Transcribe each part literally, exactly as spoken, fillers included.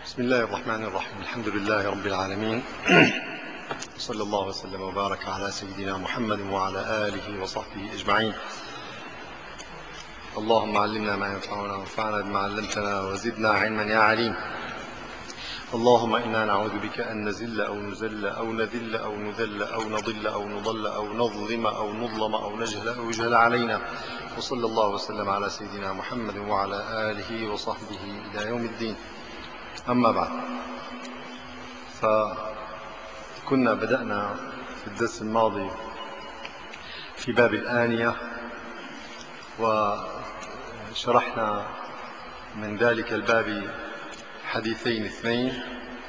بسم الله الرحمن الرحيم. الحمد لله رب العالمين، صلى الله وسلم وبارك على سيدنا محمد وعلى آله وصحبه أجمعين. اللهم علمنا ما ينفعنا وانفعنا بما علمتنا وزدنا علما يا عليم. اللهم إنا نعوذ بك أن نزل أو نزل أو نذل أو نذل أو نضل أو نضل أو نظلم أو نظلم أو نجهل أو يجهل علينا. وصلى الله وسلم على سيدنا محمد وعلى آله وصحبه إلى يوم الدين. أما بعد، فكنا بدأنا في الدرس الماضي في باب الآنية، وشرحنا من ذلك الباب حديثين اثنين،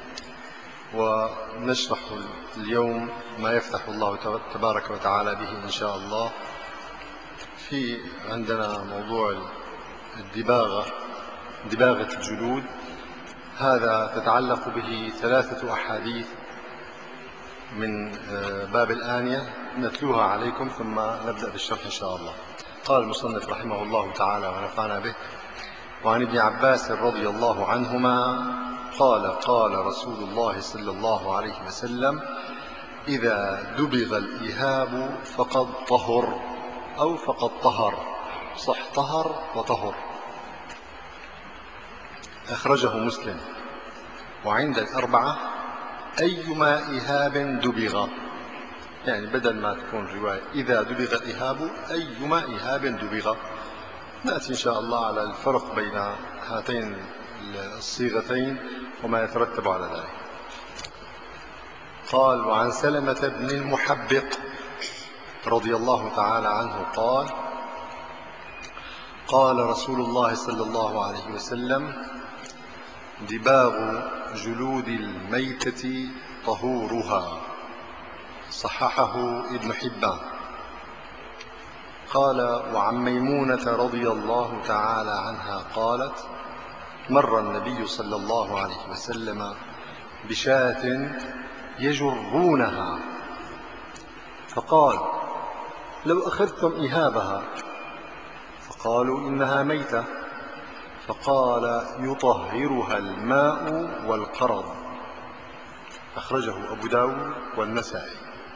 ونشرح اليوم ما يفتح الله تبارك وتعالى به إن شاء الله. في عندنا موضوع الدباغة، دباغة الجلود، هذا تتعلق به ثلاثة أحاديث من باب الآنية نتلوها عليكم ثم نبدأ بالشرح إن شاء الله. قال المصنف رحمه الله تعالى ونفعنا به: وعن ابن عباس رضي الله عنهما قال: قال رسول الله صلى الله عليه وسلم: إذا دبغ الإهاب فقد طهر، أو فقد طهر، صح، طهر وطهر. أخرجه مسلم. وعند الأربعة أيما إهاب دبغ، يعني بدل ما تكون رواية إذا دبغ الإهاب أيما إهاب دبغ. نأتي إن شاء الله على الفرق بين هاتين الصيغتين وما يترتب على ذلك. قال: وعن سلمة بن المحبق رضي الله تعالى عنه قال: قال رسول الله صلى الله عليه وسلم: دباغ جلود الميتة طهورها. صححه ابن حبان. قال: وعن ميمونة رضي الله تعالى عنها قالت: مر النبي صلى الله عليه وسلم بشاة يجرونها، فقال: لو أخذتم إهابها، فقالوا: إنها ميتة. فقال: يطهرها الماء والقرض. أخرجه أبو داود والنسائي.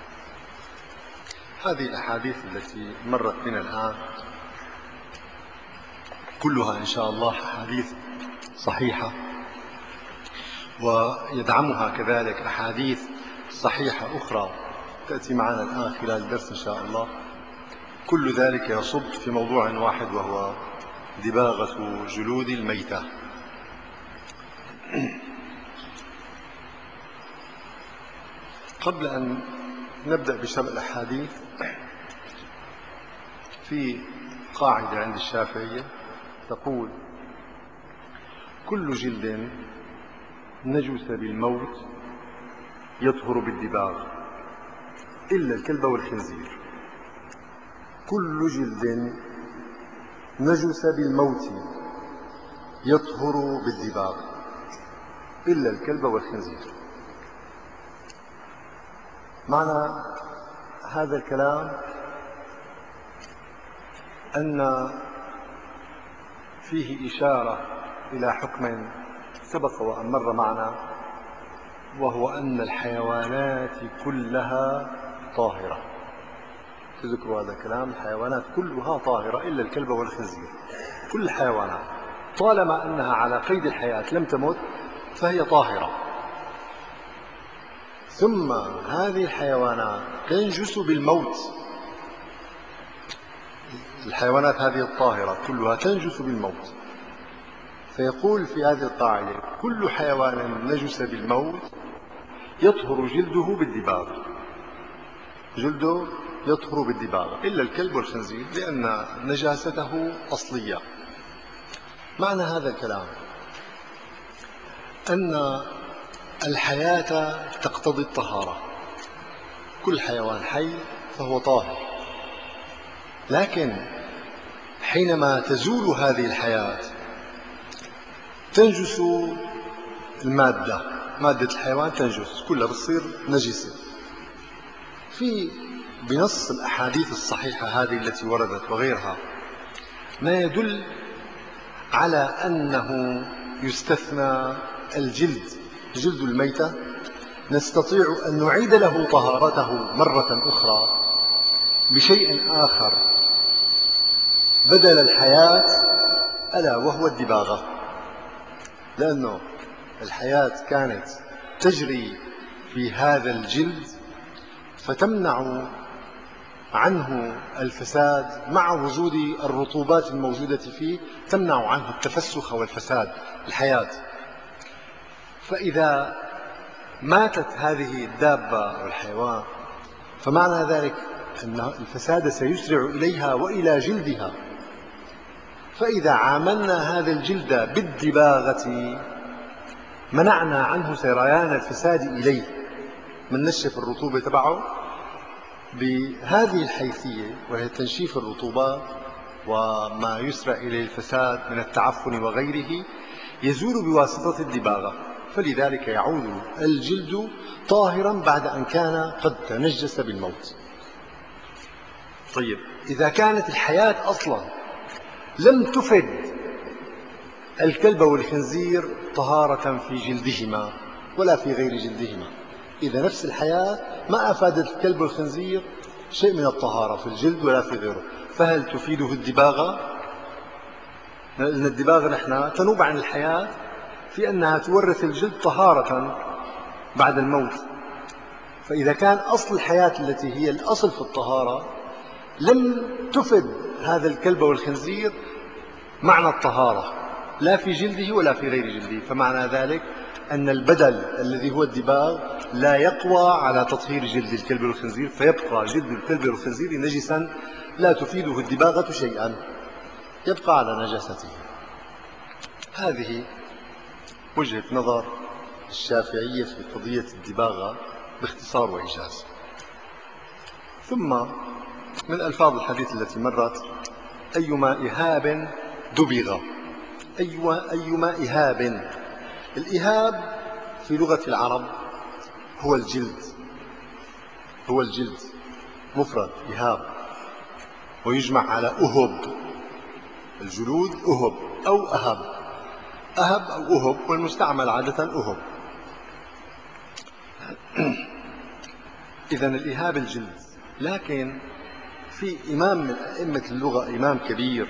هذه الأحاديث التي مرت بنا الآن كلها إن شاء الله أحاديث صحيحة، ويدعمها كذلك أحاديث صحيحة أخرى تأتي معنا الآن خلال الدرس إن شاء الله. كل ذلك يصب في موضوع واحد، وهو دباغة جلود الميتة. قبل أن نبدأ بشرح الأحاديث، في قاعدة عند الشافعية تقول: كل جلد نجس بالموت يطهر بالدباغ إلا الكلب والخنزير. كل جلد نجس بالموت يطهر بالدباغ إلا الكلب والخنزير. معنى هذا الكلام أن فيه إشارة إلى حكم سبق وأن مر معنا، وهو أن الحيوانات كلها طاهرة. تذكروا هذا الكلام: الحيوانات كلها طاهرة إلا الكلب والخنزير. كل الحيوانات طالما أنها على قيد الحياة لم تمت فهي طاهرة. ثم هذه الحيوانات تنجس بالموت. الحيوانات هذه الطاهرة كلها تنجس بالموت، فيقول في هذه القاعدة: كل حيوان نجس بالموت يطهر جلده بالدباغ، جلده يطهر بالدباغ إلا الكلب والخنزير، لأن نجاسته أصلية. معنى هذا الكلام أن الحياة تقتضي الطهارة. كل حيوان حي فهو طاهر، لكن حينما تزول هذه الحياة تنجس المادة، مادة الحيوان تنجس كلها، بتصير نجسة. في بنص الأحاديث الصحيحة هذه التي وردت وغيرها ما يدل على أنه يستثنى الجلد جلد الميتة نستطيع أن نعيد له طهارته مرة أخرى بشيء آخر بدل الحياة، ألا وهو الدباغة. لأنه الحياة كانت تجري في هذا الجلد فتمنع عنه الفساد، مع وجود الرطوبات الموجودة فيه تمنع عنه التفسخ والفساد الحياة. فإذا ماتت هذه الدابة أو الحيوان فمعنى ذلك أن الفساد سيسرع إليها وإلى جلدها. فإذا عاملنا هذا الجلد بالدباغة منعنا عنه سريان الفساد إليه، من نشف الرطوبة تبعه بهذه الحيثية، وهي تنشيف الرطوبات وما يسرع إليه الفساد من التعفن وغيره يزول بواسطة الدباغة. فلذلك يعود الجلد طاهرا بعد أن كان قد تنجس بالموت. طيب، إذا كانت الحياة أصلا لم تفد الكلب والخنزير طهارة في جلدهما ولا في غير جلدهما، إذا نفس الحياة ما أفادت الكلب والخنزير شيء من الطهارة في الجلد ولا في غيره، فهل تفيده الدباغة؟ لأن الدباغة نحن تنوب عن الحياة في أنها تورث الجلد طهارة بعد الموت. فإذا كان أصل الحياة التي هي الأصل في الطهارة لم تفد هذا الكلب والخنزير معنى الطهارة لا في جلده ولا في غير جلده، فمعنى ذلك أن البدل الذي هو الدباغ لا يقوى على تطهير جلد الكلب والخنزير، فيبقى جلد الكلب والخنزير نجسا لا تفيده الدباغة شيئا، يبقى على نجاسته. هذه وجهة نظر الشافعية في قضية الدباغة باختصار وإيجاز. ثم من ألفاظ الحديث التي مرت: أيما إهاب دبغ. أيوة أيما إهاب. الإهاب في لغة العرب هو الجلد، هو الجلد مفرد إهاب، ويجمع على أهب، الجلود أهب أو أهب، أهب أو أهب، والمستعمل عادة أهب. إذن الإهاب الجلد. لكن في إمام من أئمة اللغة، إمام كبير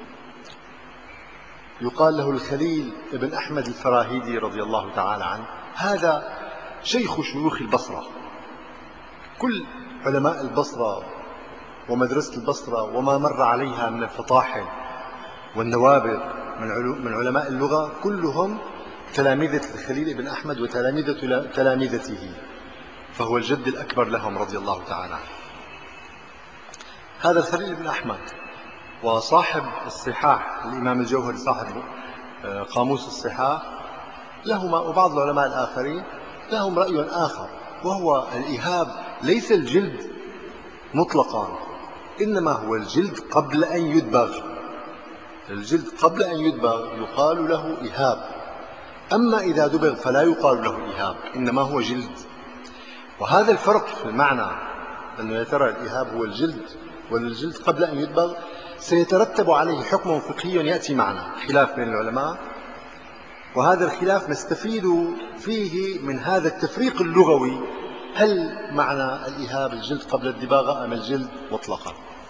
يقال له الخليل ابن أحمد الفراهيدي رضي الله تعالى عنه، هذا شيخ شيوخ البصرة. كل علماء البصرة ومدرسة البصرة وما مر عليها من الفطاحل والنوابغ من علماء اللغة كلهم تلامذة الخليل بن أحمد وتلامذة تلامذته، فهو الجد الأكبر لهم رضي الله تعالى عنه. هذا الخليل بن أحمد وصاحب الصحاح الإمام الجوهري صاحب قاموس الصحاح لهما وبعض العلماء الآخرين لهم رأي آخر، وهو الإهاب ليس الجلد مطلقا، إنما هو الجلد قبل أن يدبغ. الجلد قبل أن يدبغ يقال له إهاب، أما إذا دبغ فلا يقال له إهاب، إنما هو جلد. وهذا الفرق في المعنى، أنه يا ترى الإهاب هو الجلد ولا الجلد قبل أن يدبغ، سيترتب عليه حكم فقهي يأتي معنا، خلاف بين العلماء، وهذا الخلاف نستفيد فيه من هذا التفريق اللغوي، هل معنى الإهاب الجلد قبل الدباغة أم الجلد مطلقا.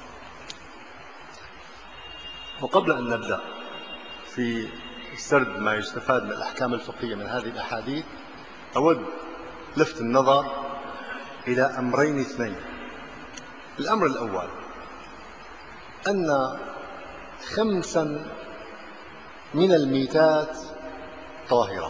وقبل أن نبدأ في سرد ما يستفاد من الأحكام الفقهية من هذه الأحاديث، أود لفت النظر إلى أمرين اثنين. الأمر الأول أن خمسا من الميتات طاهرة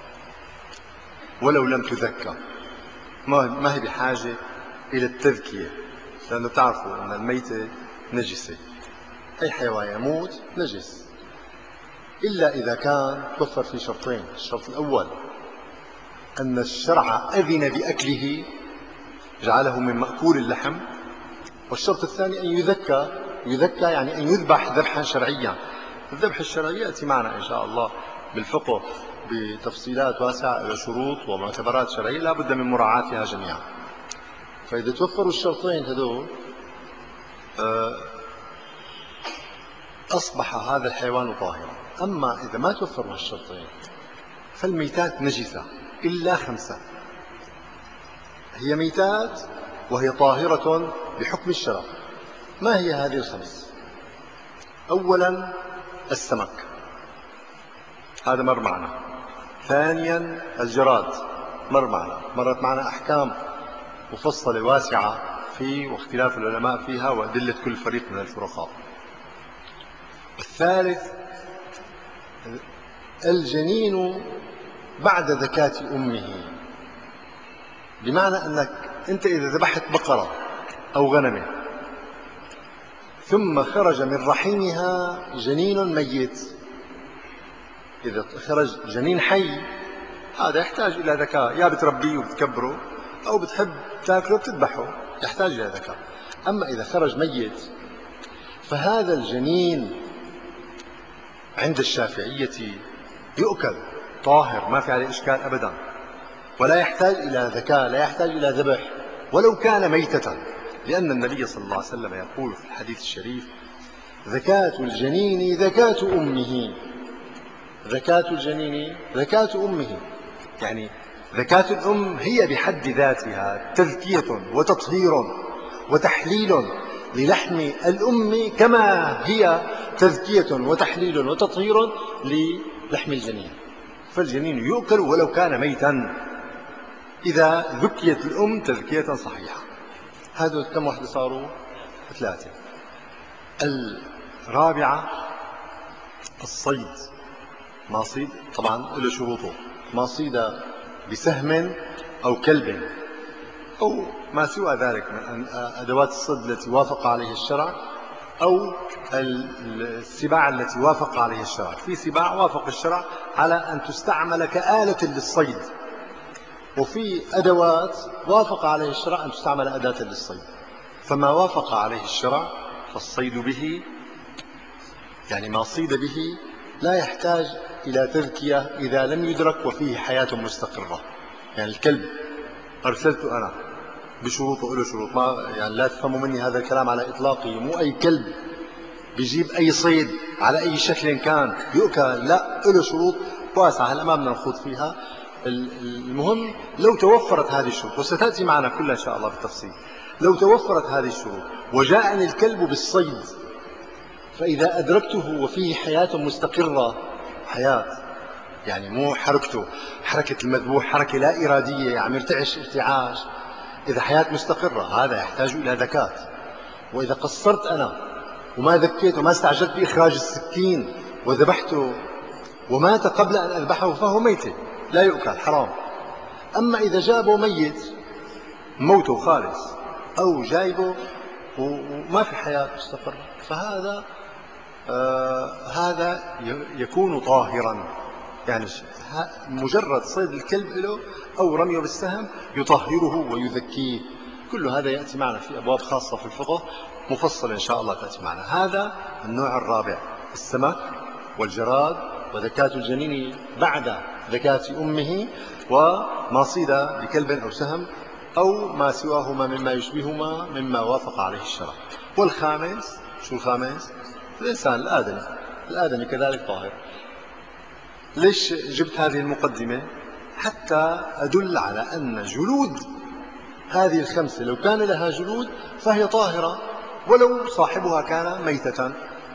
ولو لم تذكى، ما هي بحاجة إلى التذكية، لأنه تعرفوا أن الميتة نجسة، أي حيوان يموت نجس، إلا إذا كان توفر في شرطين. الشرط الأول أن الشرع أذن بأكله، جعله من مأكول اللحم، والشرط الثاني أن يذكى. يذكى يعني أن يذبح ذبحا شرعيا. الذبح الشرعي يأتي معنا إن شاء الله بالفقه بتفصيلات واسعة إلى شروط ومعتبرات شرعية لا بد من مراعاتها جميعا. فإذا توفروا الشرطين هذول أصبح هذا الحيوان طاهرا. أما إذا ما توفروا الشرطين فالميتات نجسة إلا خمسة، هي ميتات وهي طاهرة بحكم الشرع. ما هي هذه الخمس؟ أولا السمك، هذا مر معنا. ثانيا الجراد، مر معنا، مرت معنا أحكام مفصلة واسعة في واختلاف العلماء فيها وأدلة كل فريق من الفرقاء. الثالث الجنين بعد زكاة أمه، بمعنى أنك أنت إذا ذبحت بقرة أو غنمة ثم خرج من رحمها جنين ميت، إذا خرج جنين حي هذا يحتاج إلى ذكاء، يا بتربيه وبتكبره أو بتحب تاكله بتذبحه، يحتاج إلى ذكاء. أما إذا خرج ميت فهذا الجنين عند الشافعية يؤكل طاهر، ما في عليه إشكال أبدا، ولا يحتاج إلى ذكاء، لا يحتاج إلى ذبح ولو كان ميتة، لأن النبي صلى الله عليه وسلم يقول في الحديث الشريف: زكاة الجنين زكاة أمه. زكاة الجنين زكاة أمه، يعني زكاة الأم هي بحد ذاتها تزكية وتطهير وتحليل للحم الأم، كما هي تزكية وتحليل وتطهير للحم الجنين. فالجنين يؤكل ولو كان ميتا إذا ذكيت الأم تزكية صحيحة. هذا كم واحدة صاروا؟ ثلاثة. الرابعة الصيد، ما صيد طبعا له شروطه، ما صيد بسهم أو كلب أو ما سوى ذلك من أدوات الصيد التي وافق عليه الشرع، أو السباع التي وافق عليه الشرع. في سباع وافق الشرع على أن تستعمل كآلة للصيد، وفي أدوات وافق عليه الشرع أن تستعمل أداة للصيد. فما وافق عليه الشرع فالصيد به، يعني ما صيد به لا يحتاج إلى تذكية إذا لم يدرك وفيه حياة مستقرة. يعني الكلب أرسلته أنا بشروطه، له شروط، ما يعني لا تفهموا مني هذا الكلام على إطلاقه، مو أي كلب بيجيب أي صيد على أي شكل كان يؤكل، لا، له شروط واسعة هلا ما بدنا نخوض فيها. المهم لو توفرت هذه الشروط، وستأتي معنا كلها إن شاء الله بالتفصيل، لو توفرت هذه الشروط وجاءني الكلب بالصيد، فإذا أدركته وفيه حياة مستقرة، حياة يعني مو حركته حركة المذبوح حركة لا إرادية عم يرتعش ارتعاش، إذا حياة مستقرة هذا يحتاج إلى ذكاة. وإذا قصرت أنا وما ذكيت وما استعجلت بإخراج السكين وذبحته ومات قبل أن أذبحه فهو ميت لا يؤكل، حرام. أما إذا جابه ميت موته خالص، أو جايبه وما في حياة مستقرة، فهذا آه هذا يكون طاهرا. يعني مجرد صيد الكلب له أو رميه بالسهم يطهره ويذكيه. كل هذا يأتي معنا في أبواب خاصة في الفقه مفصلة إن شاء الله تأتي معنا. هذا النوع الرابع: السمك والجراد وزكاة الجنين بعد زكاة أمه، وما صيد بكلب أو سهم أو ما سواهما مما يشبههما مما وافق عليه الشرع. والخامس، شو الخامس؟ الإنسان الآدمي، الآدمي كذلك طاهر. ليش جبت هذه المقدمة؟ حتى أدل على أن جلود هذه الخمسة لو كان لها جلود فهي طاهرة ولو صاحبها كان ميتة.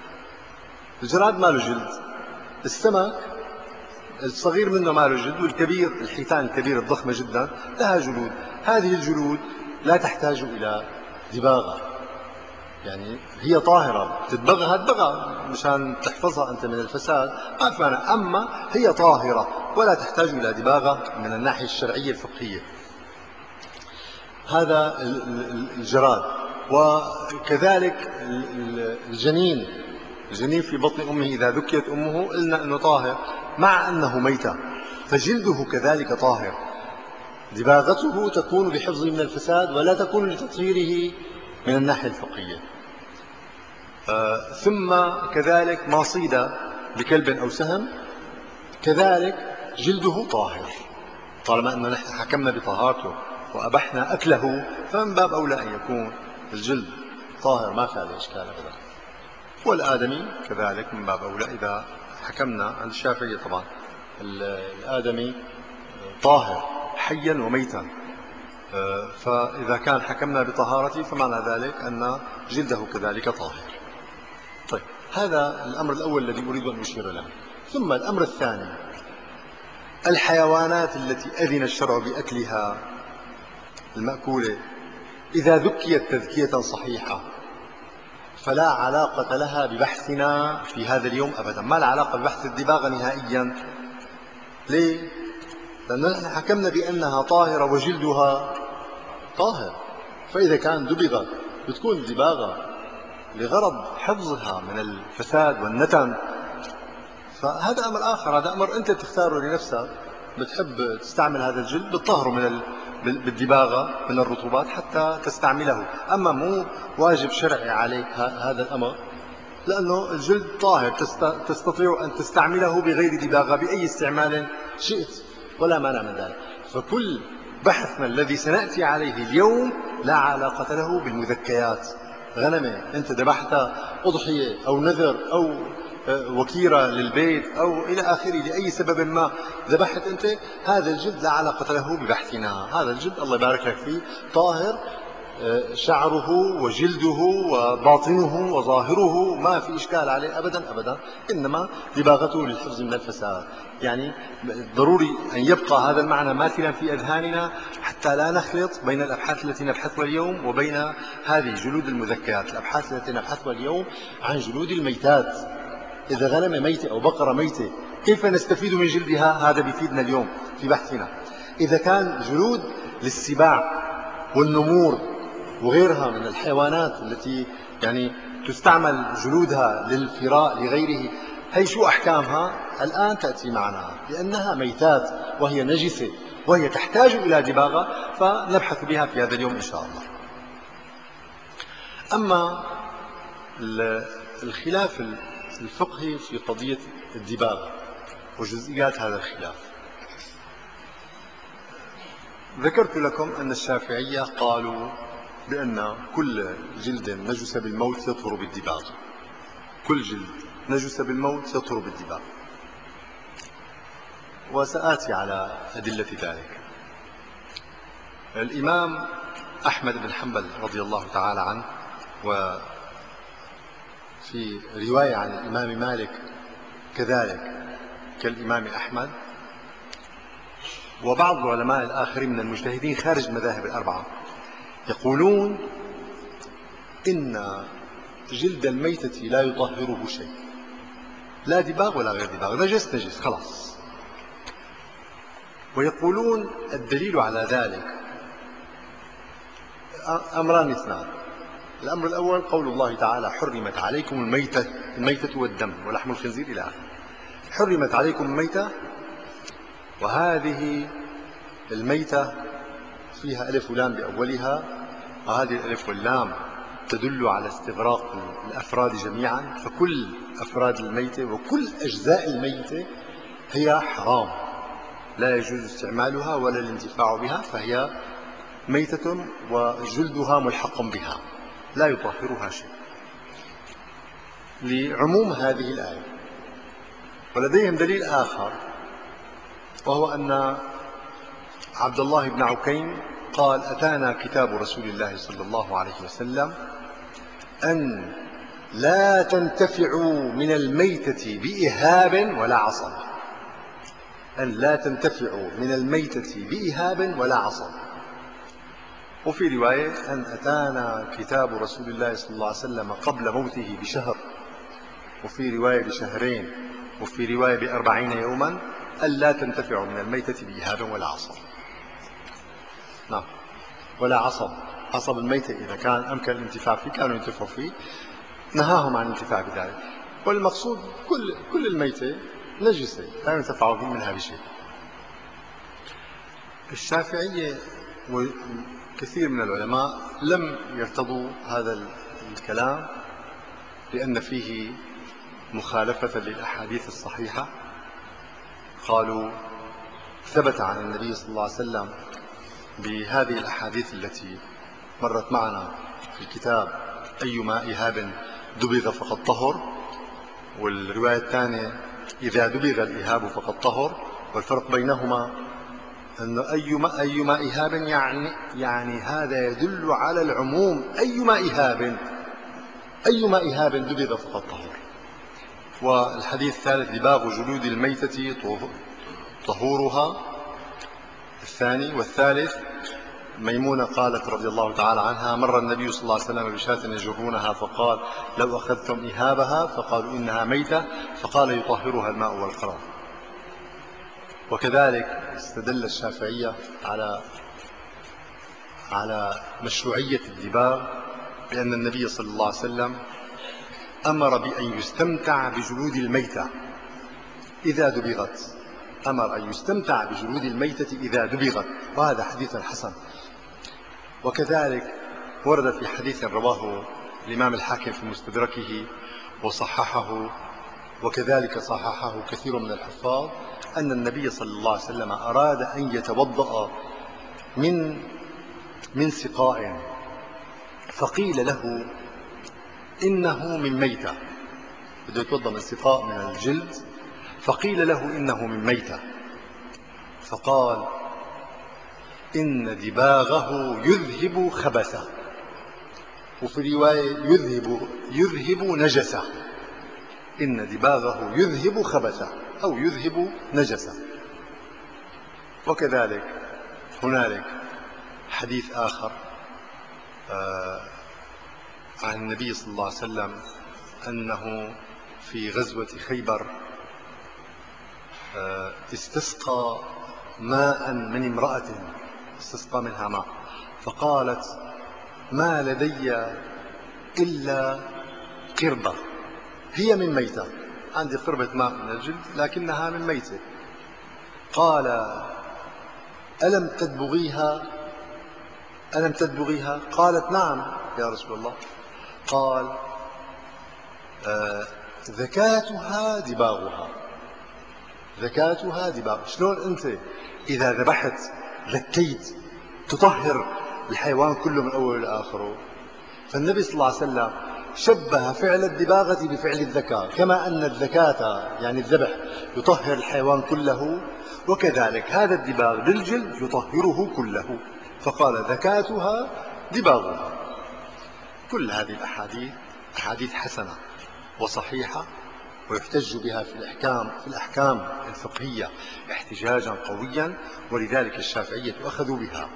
الجراد ما له جلد، السمك الصغير منه ما له جلد، والكبير الحيتان الكبيرة الضخمة جدا لها جلود. هذه الجلود لا تحتاج إلى دباغة، يعني هي طاهرة، تدبغها دبغها مشان تحفظها أنت من الفساد ما في مانع، أما هي طاهرة ولا تحتاج إلى دباغة من الناحية الشرعية الفقهية. هذا الجراد. وكذلك الجنين، الجنين في بطن أمه إذا ذكيت أمه قلنا أنه طاهر مع أنه ميتة، فجلده كذلك طاهر. دباغته تكون بحفظه من الفساد ولا تكون لتطهيره من الناحية الفقهية. آه ثم كذلك ما صيد بكلب أو سهم كذلك جلده طاهر، طالما أننا نحن حكمنا بطهارته وأبحنا أكله فمن باب أولى أن يكون الجلد طاهر ما في عليه إشكال أبدا. والآدمي كذلك من باب أولى إذا حكمنا عند الشافعية طبعا الآدمي طاهر حيا وميتا، فإذا كان حكمنا بطهارته فمعنى ذلك أن جلده كذلك طاهر. طيب، هذا الأمر الأول الذي أريد أن أشير له. ثم الأمر الثاني، الحيوانات التي أذن الشرع بأكلها المأكولة إذا ذكيت تذكية صحيحة فلا علاقة لها ببحثنا في هذا اليوم أبدا، ما العلاقة ببحث الدباغة نهائيا. ليه؟ لأننا نحن حكمنا بأنها طاهرة وجلدها طاهر، فإذا كان دبغت بتكون دباغة لغرض حفظها من الفساد والنتن، فهذا أمر آخر، هذا أمر أنت تختاره لنفسك. بتحب تستعمل هذا الجلد بتطهره من بالدباغة من الرطوبات حتى تستعمله، أما مو واجب شرعي عليك هذا الأمر، لأنه الجلد طاهر تستطيع أن تستعمله بغير دباغة بأي استعمال شئت ولا مانع من ذلك. فكل بحثنا الذي سنأتي عليه اليوم لا علاقة له بالمذكيات. غنمة أنت ذبحتها أضحية أو نذر أو وكيرة للبيت أو إلى آخره، لأي سبب ما ذبحت أنت، هذا الجلد لا علاقة له ببحثنا. هذا الجلد الله يبارك لك فيه طاهر، شعره وجلده وباطنه وظاهره ما في إشكال عليه أبدا أبدا، إنما دباغته للحفظ من الفساد. يعني ضروري أن يبقى هذا المعنى ماثلا في أذهاننا حتى لا نخلط بين الأبحاث التي نبحثها اليوم وبين هذه جلود المذكيات. الأبحاث التي نبحثها اليوم عن جلود الميتات. إذا غنم ميتة أو بقرة ميتة كيف نستفيد من جلدها؟ هذا بيفيدنا اليوم في بحثنا. إذا كان جلود للسباع والنمور وغيرها من الحيوانات التي يعني تستعمل جلودها للفراء لغيره، هي شو أحكامها؟ الآن تأتي معنا، لأنها ميتات وهي نجسة وهي تحتاج إلى دباغة، فنبحث بها في هذا اليوم إن شاء الله. أما الخلاف الفقهي في قضية الدباغة وجزئيات هذا الخلاف، ذكرت لكم أن الشافعية قالوا بأن كل جلد نجس بالموت يطهر بالدباغ، كل جلد نجس بالموت يطهر بالدباغ، وسآتي على أدلة ذلك. الإمام أحمد بن حنبل رضي الله تعالى عنه، وفي رواية عن الإمام مالك كذلك كالإمام أحمد، وبعض العلماء الآخرين من المجتهدين خارج المذاهب الأربعة، يقولون إن جلد الميتة لا يطهره شيء، لا دباغ ولا غير دباغ، نجس نجس خلاص. ويقولون الدليل على ذلك أمران اثنان. الأمر الأول قول الله تعالى: حرمت عليكم الميتة الميتة والدم ولحم الخنزير إلى آخره. حرمت عليكم الميتة، وهذه الميتة فيها ألف ولام بأولها، وهذه الألف واللام تدل على استغراق الأفراد جميعا، فكل أفراد الميتة وكل أجزاء الميتة هي حرام، لا يجوز استعمالها ولا الانتفاع بها، فهي ميتة وجلدها ملحق بها لا يطهرها شيء، لعموم هذه الآية. ولديهم دليل آخر، وهو أن عبد الله بن عكيم قال: أتانا كتاب رسول الله صلى الله عليه وسلم أن لا تنتفعوا من الميتة بإهاب ولا عصب، أن لا تنتفعوا من الميتة بإهاب ولا عصب. وفي رواية أن أتانا كتاب رسول الله صلى الله عليه وسلم قبل موته بشهر، وفي رواية بشهرين، وفي رواية بأربعين يوما، أن لا تنتفعوا من الميتة بإهاب ولا عصب. نعم، ولا عصب. عصب الميتة إذا كان أمكن الانتفاع فيه كانوا ينتفعوا فيه، نهاهم عن الانتفاع بذلك. والمقصود كل كل الميتة نجسة لا ينتفع فيه منها بشيء. الشافعية وكثير من العلماء لم يرتضوا هذا الكلام، لأن فيه مخالفة للأحاديث الصحيحة. قالوا: ثبت عن النبي صلى الله عليه وسلم بهذه الأحاديث التي مرت معنا في الكتاب: أيما إهاب دبغ فقد طهر. والرواية الثانية: إذا دبغ الإهاب فقد طهر. والفرق بينهما أن أيما, أيما إهاب يعني, يعني هذا يدل على العموم، أيما إهاب أيما إهاب دبغ فقد طهر. والحديث الثالث دباغ جلود الميتة طهورها الثاني. والثالث ميمونة قالت رضي الله تعالى عنها مر النبي صلى الله عليه وسلم بشاة يجرونها فقال لو أخذتم إهابها فقالوا إنها ميتة فقال يطهرها الماء والقرار. وكذلك استدل الشافعية على على مشروعية الدباغ بأن النبي صلى الله عليه وسلم أمر بأن يستمتع بجلود الميتة إذا دبغت، أمر أن يستمتع بجلود الميتة إذا دبغت، وهذا حديث حسن. وكذلك ورد في حديث رواه الإمام الحاكم في مستدركه وصححه، وكذلك صححه كثير من الحفاظ، أن النبي صلى الله عليه وسلم أراد أن يتوضأ من من سقاء فقيل له إنه من ميتة، بده يتوضأ من سقاء من الجلد، فقيل له إنه من ميتة، فقال إن دباغه يذهب خبثه، وفي رواية يذهب يذهب نجسه، إن دباغه يذهب خبثه أو يذهب نجسه. وكذلك هنالك حديث آخر عن النبي صلى الله عليه وسلم أنه في غزوة خيبر استسقى ماء من امرأة، استسقى منها ماء، فقالت ما لدي إلا قربة هي من ميتة، عندي قربة ماء من الجلد لكنها من ميتة. قال ألم تدبغيها ألم تدبغيها قالت نعم يا رسول الله. قال آه ذكاتها دباغها، ذكاتها دباغ. شلون أنت إذا ذبحت ذكيت تطهر الحيوان كله من أوله لآخره؟ فالنبي صلى الله عليه وسلم شبه فعل الدباغة بفعل الذكاء، كما أن الذكاة يعني الذبح يطهر الحيوان كله، وكذلك هذا الدباغ للجلد يطهره كله، فقال ذكاتها دباغها. كل هذه الأحاديث أحاديث حسنة وصحيحة ويحتج بها في الأحكام في الأحكام الفقهية احتجاجا قويا، ولذلك الشافعية أخذوا بها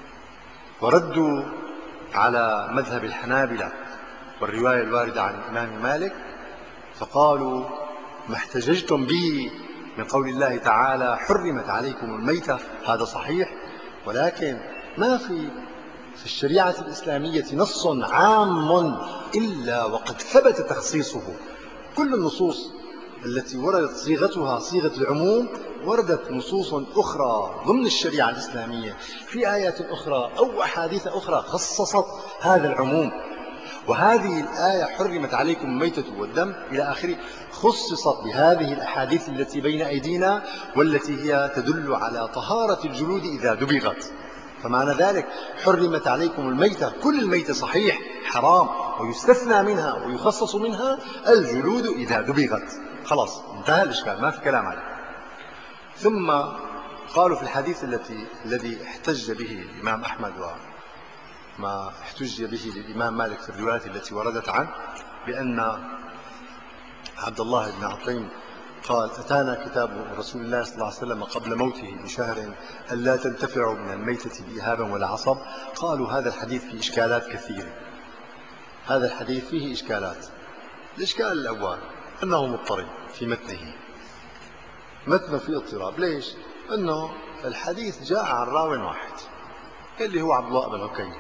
وردوا على مذهب الحنابلة والرواية الواردة عن الإمام مالك، فقالوا ما احتججتم به من قول الله تعالى حرمت عليكم الميتة هذا صحيح، ولكن ما في في الشريعة الإسلامية نص عام إلا وقد ثبت تخصيصه. كل النصوص التي وردت صيغتها صيغة العموم وردت نصوص أخرى ضمن الشريعة الإسلامية في آيات أخرى أو أحاديث أخرى خصصت هذا العموم. وهذه الآية حرمت عليكم الميتة والدم إلى آخره خصصت بهذه الأحاديث التي بين أيدينا والتي هي تدل على طهارة الجلود إذا دبغت. فمعنى ذلك حرمت عليكم الميتة، كل الميتة صحيح حرام، ويستثنى منها ويخصص منها الجلود إذا دبغت. خلاص انتهى الإشكال، ما في كلام عليه. ثم قالوا في الحديث التي الذي احتج به الإمام أحمد وما احتج به للإمام مالك في الروايات التي وردت عنه بأن عبد الله بن عقيم قال أتانا كتاب رسول الله صلى الله عليه وسلم قبل موته بشهر ألا تنتفعوا من الميتة بإهابا ولا عصب. قالوا هذا الحديث فيه إشكالات كثيرة، هذا الحديث فيه إشكالات. الإشكال الأول أنه مضطرب في متنه، متنه فيه اضطراب. ليش؟ أنه الحديث جاء عن راو واحد اللي هو عبد الله بن عكيم،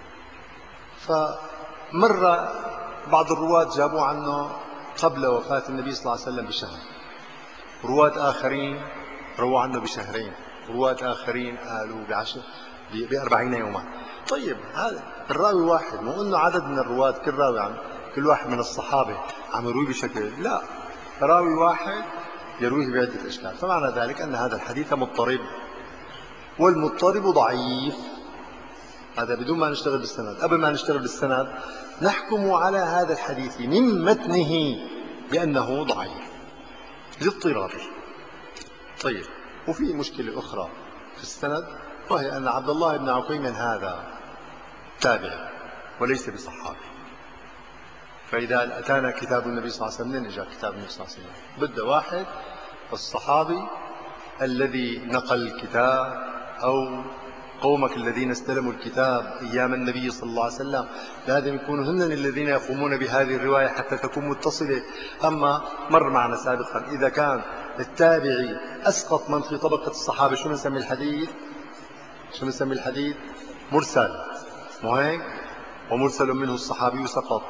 فمر بعض الرواة جابوا عنه قبل وفاة النبي صلى الله عليه وسلم بشهر، رواة آخرين رووا عنه بشهرين، رواة آخرين قالوا بعشر بأربعين يوما. طيب هذا الراوي واحد، مو أنه عدد من الرواة كل راوي عم كل واحد من الصحابة عم يروي بشكل، لا، راوي واحد يرويه بعدة أشكال. فمعنى ذلك أن هذا الحديث مضطرب، والمضطرب ضعيف. هذا بدون ما نشتغل بالسند. قبل ما نشتغل بالسند نحكم على هذا الحديث من متنه بأنه ضعيف. لاضطرار. طيب، وفي مشكلة أخرى في السند، وهي أن عبد الله بن عقيم هذا تابعي وليس بصحابي. فإذا أتانا كتاب النبي صلى الله عليه وسلم، منين إجا كتاب النبي صلى الله عليه وسلم؟ بده واحد الصحابي الذي نقل الكتاب، أو قومك الذين استلموا الكتاب أيام النبي صلى الله عليه وسلم لازم يكونوا هن الذين يقومون بهذه الرواية حتى تكون متصلة. أما مر معنا سابقا إذا كان التابعي أسقط من في طبقة الصحابة، شو نسمي الحديث؟ شو نسمي الحديث؟ مرسل، مو هيك؟ ومرسل منه الصحابي سقط.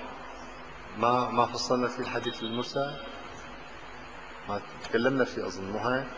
ما ما فصلنا في الحديث المرسل، ما تكلمنا فيه أظن، مو هيك؟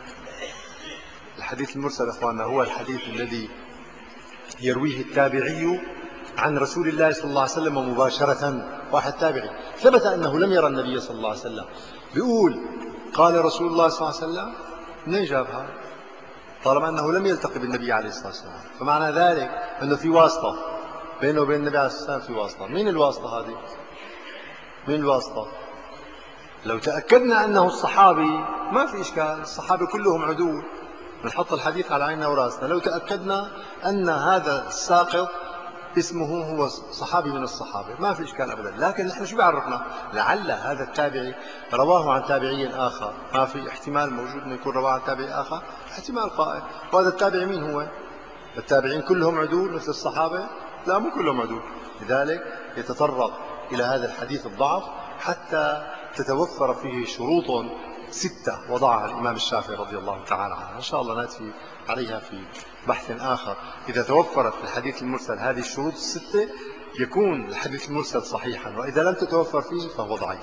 الحديث المرسل أخواننا هو الحديث الذي يرويه التابعي عن رسول الله صلى الله عليه وسلم مباشرة. واحد تابعي ثبت أنه لم يرى النبي صلى الله عليه وسلم، بيقول قال رسول الله صلى الله عليه وسلم، منين جابها؟ طالما أنه لم يلتقي بالنبي عليه الصلاة والسلام، فمعنى ذلك أنه في واسطة بينه وبين النبي عليه الصلاة والسلام، في واسطة. مين الواسطة هذه؟ مين الواسطة؟ لو تأكدنا أنه الصحابي ما في إشكال، الصحابة كلهم عدول، نحط الحديث على عيننا وراسنا. لو تأكدنا أن هذا الساقط اسمه هو صحابي من الصحابة ما في إشكال أبدا. لكن نحن شو بيعرفنا؟ لعل هذا التابعي رواه عن تابعي آخر، ما في احتمال موجود أنه يكون رواه عن تابعي آخر؟ احتمال قائم. وهذا التابعي مين هو؟ التابعين كلهم عدول مثل الصحابة؟ لا، مو كلهم عدول. لذلك يتطرق إلى هذا الحديث الضعف حتى تتوفر فيه شروط ستة وضعها الإمام الشافعي رضي الله تعالى عنه، إن شاء الله نأتي عليها في بحث آخر. إذا توفرت في الحديث المرسل هذه الشروط الستة يكون الحديث المرسل صحيحا، وإذا لم تتوفر فيه فهو ضعيف.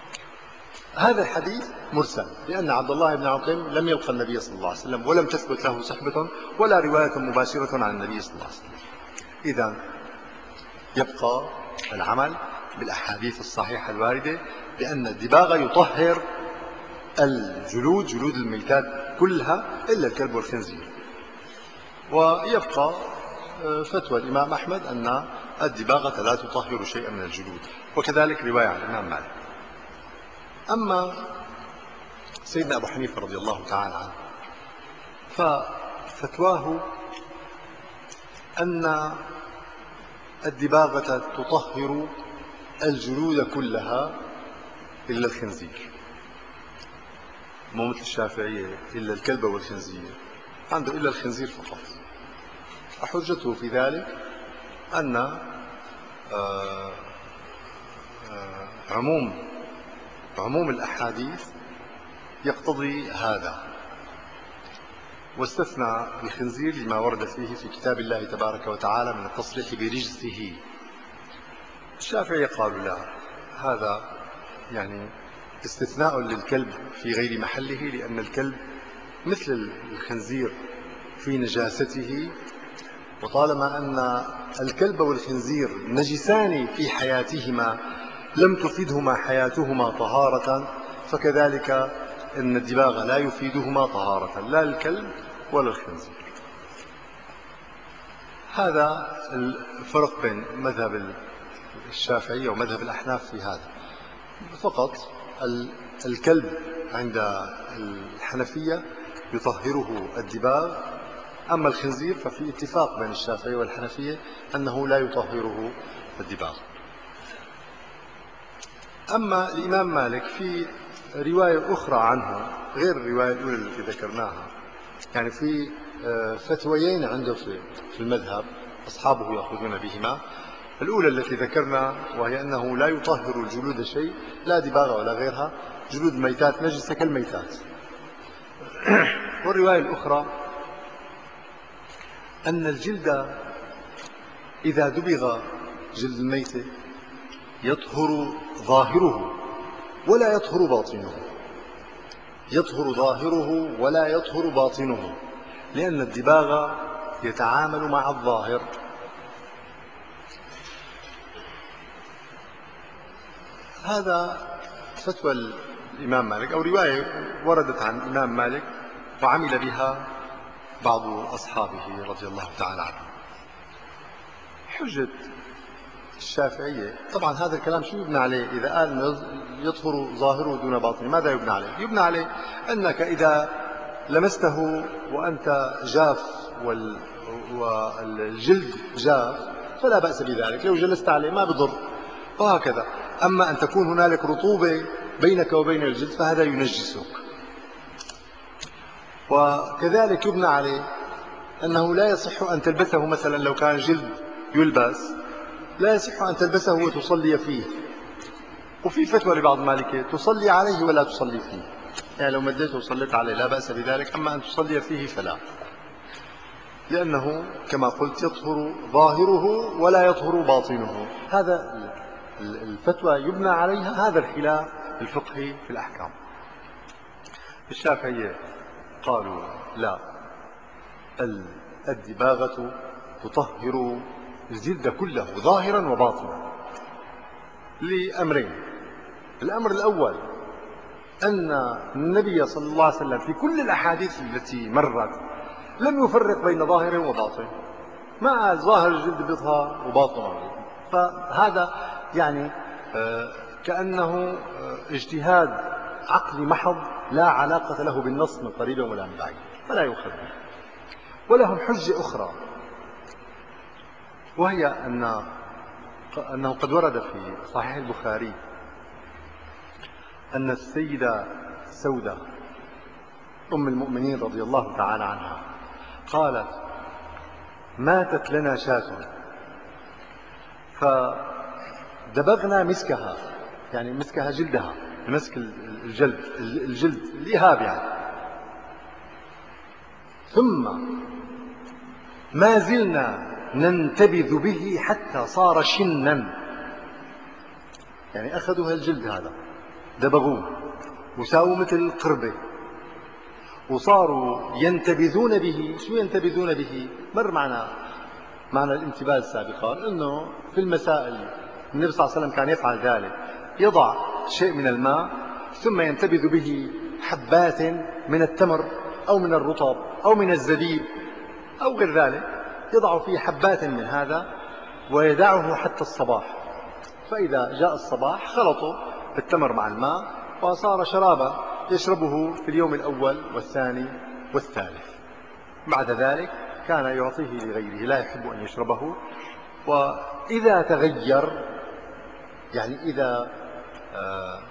هذا الحديث مرسل لأن عبد الله بن عقيم لم يلقى النبي صلى الله عليه وسلم، ولم تثبت له صحبة ولا رواية مباشرة عن النبي صلى الله عليه وسلم. إذا يبقى العمل بالأحاديث الصحيحة الواردة بأن الدباغ يطهر الجلود، جلود الميتات كلها إلا الكلب والخنزير. ويبقى فتوى الإمام أحمد أن الدباغة لا تطهر شيئا من الجلود، وكذلك رواية عن الإمام مالك. أما سيدنا أبو حنيفة رضي الله تعالى عنه ففتواه أن الدباغة تطهر الجلود كلها إلا الخنزير، مو مثل الشافعية إلا الكلب والخنزير، عنده إلا الخنزير فقط. وحجته في ذلك أن آه آه عموم عموم الأحاديث يقتضي هذا، واستثنى الخنزير لما ورد فيه في كتاب الله تبارك وتعالى من التصريح برجسه. الشافعية قالوا لا، هذا يعني استثناء للكلب في غير محله، لأن الكلب مثل الخنزير في نجاسته، وطالما أن الكلب والخنزير نجسان في حياتهما لم تفيدهما حياتهما طهارة، فكذلك أن الدباغ لا يفيدهما طهارة، لا الكلب ولا الخنزير. هذا الفرق بين مذهب الشافعية ومذهب الأحناف في هذا. فقط الكلب عند الحنفية يطهره الدباغ، أما الخنزير ففي اتفاق بين الشافعية والحنفية أنه لا يطهره الدباغ. أما الإمام مالك في رواية أخرى عنه غير الرواية الأولى التي ذكرناها، يعني في فتويين عنده في المذهب أصحابه يأخذون بهما. الأولى التي ذكرنا وهي أنه لا يطهر الجلود شيء، لا دباغ ولا غيرها، جلود الميتات نجسة كالميتات. والرواية الأخرى أن الجلد إذا دبغ جلد الميت يطهر ظاهره ولا يطهر باطنه، يطهر ظاهره ولا يطهر باطنه، لأن الدباغ يتعامل مع الظاهر. هذا فتوى الإمام مالك، أو رواية وردت عن الإمام مالك وعمل بها بعض أصحابه رضي الله تعالى عنهم. حجة الشافعية طبعا هذا الكلام شو يبنى عليه؟ إذا قال إنه يطهر ظاهره دون باطنه، ماذا يبنى عليه؟ يبنى عليه أنك إذا لمسته وأنت جاف وال... والجلد جاف فلا بأس بذلك، لو جلست عليه ما بضر، وهكذا. أما أن تكون هنالك رطوبة بينك وبين الجلد فهذا ينجسك. وكذلك يبنى عليه أنه لا يصح أن تلبسه، مثلا لو كان جلد يلبس لا يصح أن تلبسه وتصلي فيه. وفي فتوى لبعض المالكية تصلي عليه ولا تصلي فيه، يعني لو مديته وصليت عليه لا بأس بذلك، أما أن تصلي فيه فلا، لأنه كما قلت يطهر ظاهره ولا يطهر باطنه. هذا الفتوى يبنى عليها هذا الخلاف الفقهي في الأحكام. الشافعية قالوا لا، الدباغة تطهر الجلد كله ظاهرا وباطنا لأمرين. الأمر الأول أن النبي صلى الله عليه وسلم في كل الأحاديث التي مرت لم يفرق بين ظاهر وباطن، ما ظاهر الجلد بيظهر وباطنه، فهذا يعني كأنه اجتهاد عقلي محض لا علاقة له بالنص من قريب ولا من بعيد، فلا يؤخذ به. ولهم حجة أخرى، وهي أن أنه قد ورد في صحيح البخاري أن السيدة سودة أم المؤمنين رضي الله تعالى عنها قالت: ماتت لنا شاة فدبغنا مسكها، يعني مسكها جلدها، مسك الجلد الجلد الإهاب يعني، ثم ما زلنا ننتبذ به حتى صار شنا، يعني أخذوا هالجلد هذا دبغوه وساووا مثل القربة وصاروا ينتبذون به. شو ينتبذون به؟ مر معنا معنى الانتباذ سابقا أنه في المسائل النبي صلى الله عليه وسلم كان يفعل ذلك، يضع شيء من الماء ثم ينتبذ به حبات من التمر أو من الرطب أو من الزبيب أو غير ذلك، يضع فيه حبات من هذا ويدعه حتى الصباح، فإذا جاء الصباح خلطوا التمر مع الماء وصار شرابا يشربه في اليوم الأول والثاني والثالث. بعد ذلك كان يعطيه لغيره لا يحب أن يشربه. وإذا تغير، يعني إذا آه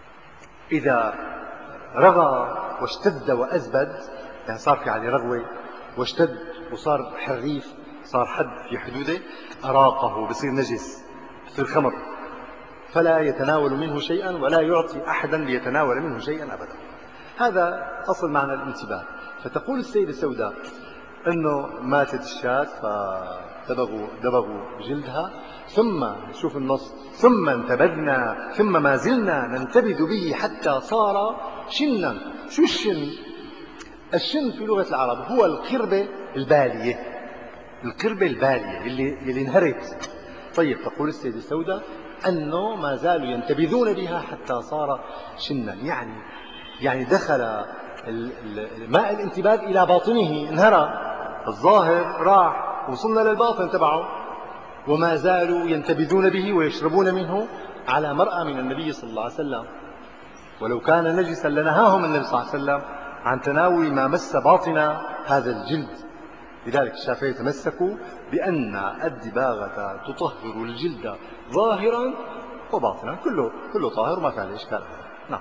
إذا رغى واشتد وأزبد، يعني صار في عليه رغوة واشتد وصار حريف، صار حد في حدوده، أراقه، بصير نجس، بصير خمر، فلا يتناول منه شيئا ولا يعطي أحدا ليتناول منه شيئا أبدا. هذا أصل معنى الانتباه. فتقول السيدة سوداء أنه ماتت الشاة فدبغوا دبغوا جلدها، ثم شوف النص: ثم انتبذنا ثم ما زلنا ننتبذ به حتى صار شنا. شو الشن؟ الشن في لغة العرب هو القربة البالية، القربة البالية اللي, اللي انهرت. طيب تقول السيدة سوداء أنه ما زالوا ينتبذون بها حتى صار شنا، يعني يعني دخل ماء الانتباذ إلى باطنه، انهرى، الظاهر راح، وصلنا للباطن تبعه، وما زالوا ينتبذون به ويشربون منه على مرأى من النبي صلى الله عليه وسلم. ولو كان نجسا لنهاهم النبي صلى الله عليه وسلم عن تناول ما مس باطن هذا الجلد. لذلك الشافعية تمسكوا بأن الدباغة تطهر الجلد ظاهرا وباطنا، كله كله طاهر ما في عليه إشكال. نعم.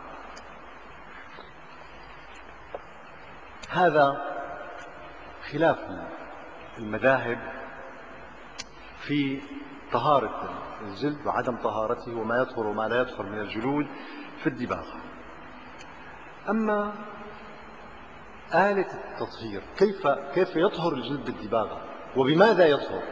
هذا خلاف المذاهب في طهارة الجلد وعدم طهارته وما يطهر وما لا يطهر من الجلود في الدباغة. أما آلة التطهير، كيف كيف يطهر الجلد بالدباغة وبماذا يطهر؟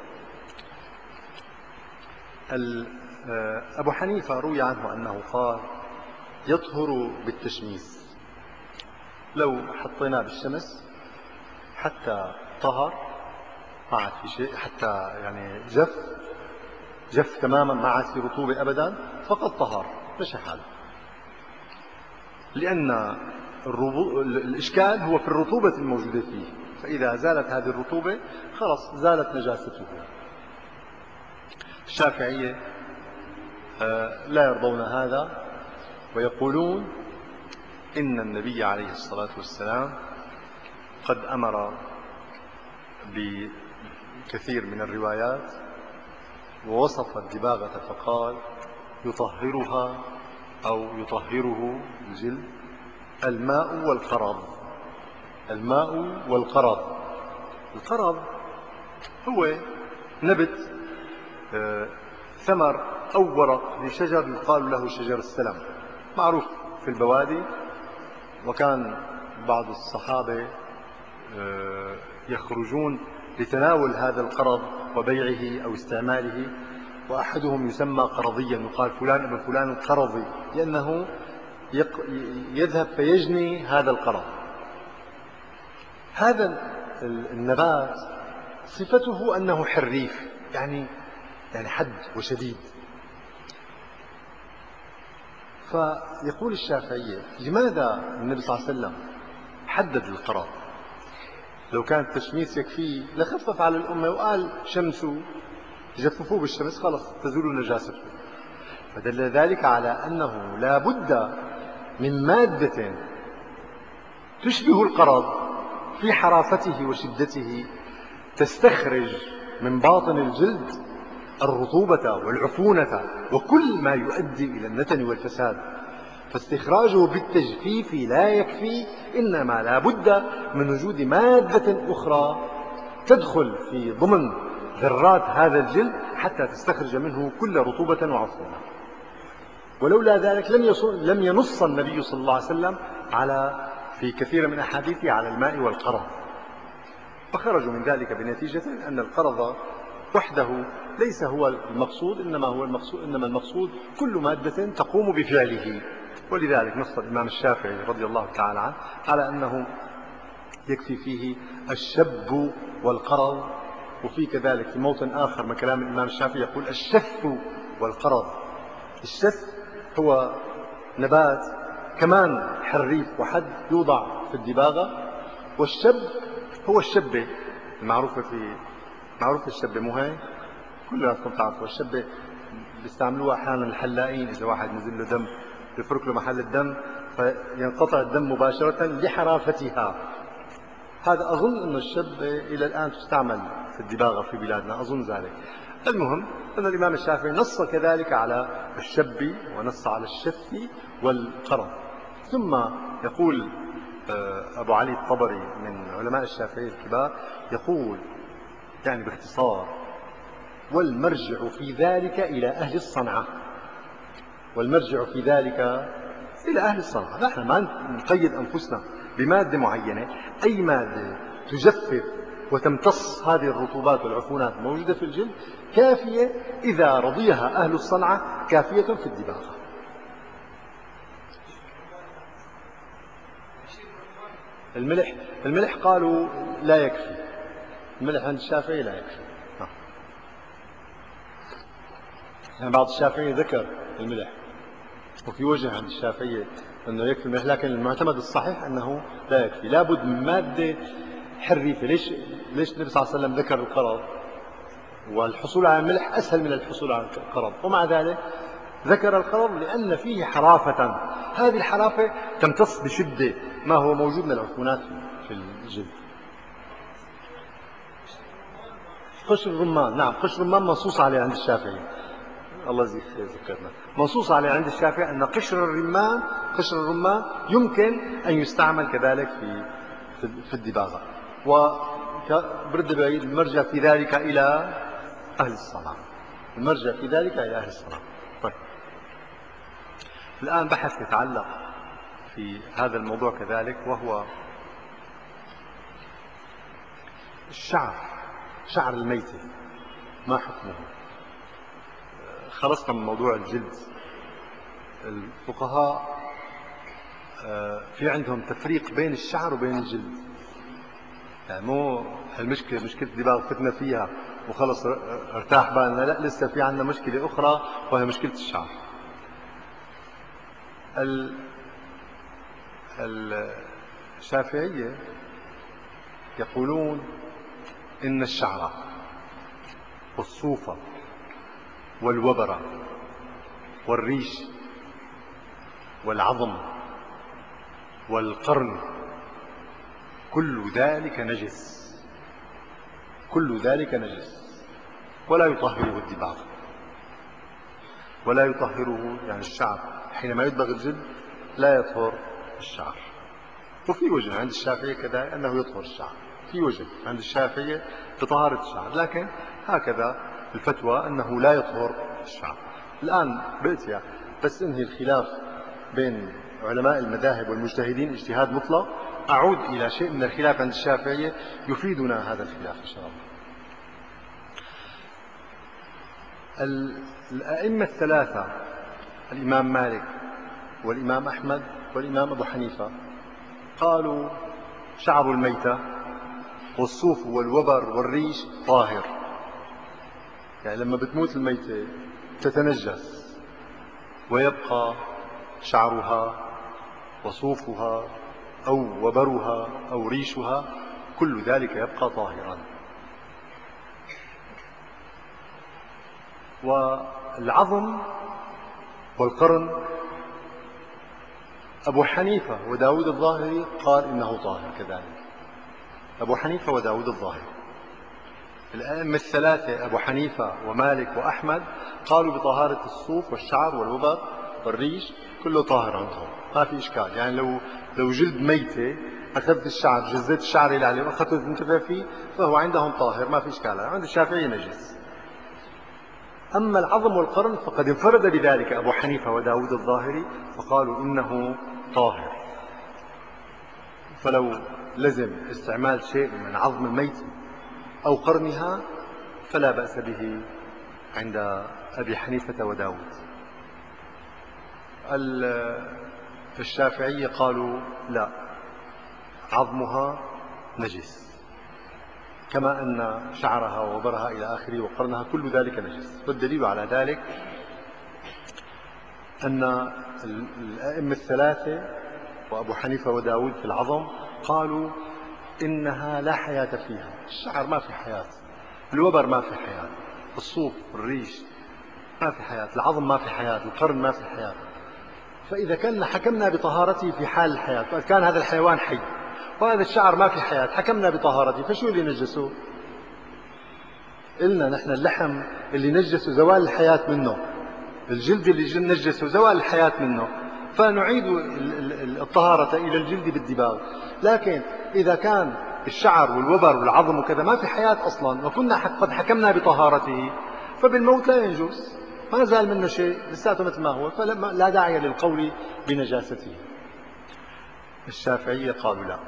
أبو حنيفة روي عنه أنه قال: يطهر بالتشميس، لو حطيناه بالشمس حتى طهر ما عاد في شيء، حتى يعني جف جف تماما ما عاد في رطوبة أبدا، فقد طهر مشي حاله. لأن الإشكال هو في الرطوبة الموجودة فيه، فإذا زالت هذه الرطوبة خلاص زالت نجاسته. الشافعية لا يرضون هذا، ويقولون إن النبي عليه الصلاة والسلام قد أمر بكثير من الروايات ووصف الدباغة فقال يطهرها أو يطهره الجلد الماء والقرض. الماء والقرض. القرض هو نبت ثمر أو ورق لشجر يقال له شجر السلم، معروف في البوادي. وكان بعض الصحابة يخرجون لتناول هذا القرض وبيعه أو استعماله، وأحدهم يسمى قرضيا، يقال فلان ابن فلان القرضي، لأنه يذهب فيجني هذا القرض. هذا النبات صفته أنه حريف، يعني يعني حد وشديد. فيقول الشافعية لماذا النبي صلى الله عليه وسلم حدد القرض؟ لو كان التشميس يكفيه لخفف على الأمة وقال شمسوا جففوه بالشمس خلص تزول نجاسته. فدل ذلك على أنه لا بد من مادة تشبه القرض في حرافته وشدته، تستخرج من باطن الجلد الرطوبة والعفونة وكل ما يؤدي إلى النتن والفساد. فاستخراجه بالتجفيف لا يكفي، إنما لا بد من وجود مادة أخرى تدخل في ضمن ذرات هذا الجلد حتى تستخرج منه كل رطوبة وعفونة. ولولا ذلك لم لم ينص النبي صلى الله عليه وسلم على في كثير من أحاديثه على الماء والقرض. فخرجوا من ذلك بنتيجة أن القرض وحده ليس هو المقصود، إنما هو المقصود إنما المقصود كل مادة تقوم بفعله. ولذلك نص الإمام الشافعي رضي الله تعالى عنه على أنه يكفي فيه الشب والقرض. وفي كذلك في موطن آخر من كلام الإمام الشافعي يقول الشث والقرض. الشث هو نبات كمان حريف وحد يوضع في الدباغة، والشب هو الشبة المعروفة في معروفة الشبة، مو هي؟ كلكم تعرفوا الشبة، بيستعملوها أحيانا الحلاقين إذا واحد نزل له دم يفرك له محل الدم فينقطع الدم مباشرة لحرافتها. هذا أظن أن الشب إلى الآن تستعمل في الدباغة في بلادنا، أظن ذلك. المهم أن الإمام الشافعي نص كذلك على الشب ونص على الشث والقرض. ثم يقول أبو علي الطبري من علماء الشافعي الكبار، يقول يعني باختصار: والمرجع في ذلك إلى أهل الصنعة. والمرجع في ذلك إلى أهل الصنعة. نحن ما نقيد أنفسنا بمادة معينة، أي مادة تجفف وتمتص هذه الرطوبات والعفونات الموجودة في الجلد كافية إذا رضيها أهل الصنعة، كافية في الدباغة. الملح الملح قالوا لا يكفي. الملح عند الشافعي لا يكفي. يعني بعض الشافعي ذكر الملح، وفي وجه عند الشافعية أنه يكفي الملح، لكن المعتمد الصحيح أنه لا يكفي، لابد من مادة حريفة. ليش ليش النبي صلى الله عليه وسلم ذكر القرض؟ والحصول على الملح أسهل من الحصول على القرض، ومع ذلك ذكر القرض لأن فيه حرافة. هذه الحرافة تمتص بشدة ما هو موجود من العفونات في الجلد. قشر الرمان، نعم قشر الرمان منصوص عليه عند الشافعي، الله يذكرنا، منصوص عليه عند الشافعي أن قشر الرمان قشر الرمان يمكن أن يستعمل كذلك في في الدباغة. وبرد بعيد المرجع في ذلك إلى أهل الصنعة. المرجع في ذلك إلى أهل الصنعة. طيب. الآن بحث يتعلق في هذا الموضوع كذلك، وهو الشعر، شعر الميتة ما حكمه؟ خلصنا من موضوع الجلد. الفقهاء في عندهم تفريق بين الشعر وبين الجلد، يعني مو المشكلة مشكلة دباغ فتنا فيها وخلص ارتاح بالنا، لا، لسه في عندنا مشكلة أخرى وهي مشكلة الشعر. الشافعية يقولون إن الشعر والصوف والوبر والريش والعظم والقرن، كل ذلك نجس، كل ذلك نجس ولا يطهره الدباغ، ولا يطهره يعني الشعر حينما يدبغ الجلد لا يطهر الشعر. وفي وجه عند الشافعية كذا أنه يطهر الشعر، في وجه عند الشافعية بطهارة الشعر، لكن هكذا الفتوى أنه لا يطهر الشعر. الآن بأتي بس انهي الخلاف بين علماء المذاهب والمجتهدين اجتهاد مطلق، أعود إلى شيء من الخلاف عند الشافعية يفيدنا هذا الخلاف إن شاء الله. الأئمة الثلاثة الإمام مالك والإمام أحمد والإمام أبو حنيفة قالوا شعر الميتة والصوف والوبر والريش طاهر، يعني لما بتموت الميتة تتنجس ويبقى شعرها وصوفها أو وبرها أو ريشها كل ذلك يبقى طاهرا. والعظم والقرن أبو حنيفة وداود الظاهري قال إنه طاهر كذلك، أبو حنيفة وداود الظاهري. الأئمة الثلاثة أبو حنيفة ومالك وأحمد قالوا بطهارة الصوف والشعر والوبر والريش كله طاهر عندهم، ما في إشكال. يعني لو لو جلد ميتة أخذت الشعر جزيت الشعر اللي عليه وأخذته تنتفع فيه فهو عندهم طاهر ما في إشكال، عند الشافعي نجس. أما العظم والقرن فقد انفرد بذلك أبو حنيفة وداود الظاهري فقالوا إنه طاهر، فلو لزم استعمال شيء من عظم الميت أو قرنها فلا بأس به عند أبي حنيفة وداود. الشافعية قالوا لا، عظمها نجس كما أن شعرها ووبرها إلى آخره وقرنها كل ذلك نجس. والدليل على ذلك أن الأئمة الثلاثة وأبو حنيفة وداود في العظم قالوا إنها لا حياة فيها، الشعر ما في حياة، الوبر ما في حياة، الصوف الريش ما في حياة، العظم ما في حياة، القرن ما في حياة. فإذا كنا حكمنا بطهارته في حال الحياة، كان هذا الحيوان حي وهذا الشعر ما في حياة حكمنا بطهارته، فشو اللي نجسه؟ قلنا نحن اللحم اللي نجسه زوال الحياة منه، الجلد اللي نجسه زوال الحياة منه، فنعيد الطهارة إلى الجلد بالدباغ. لكن إذا كان الشعر والوبر والعظم وكذا ما في حياة أصلا وكنا قد حكمنا بطهارته فبالموت لا ينجس، ما زال منه شيء لساته مثل ما هو، فلا داعي للقول بنجاسته. الشافعية قالوا لا،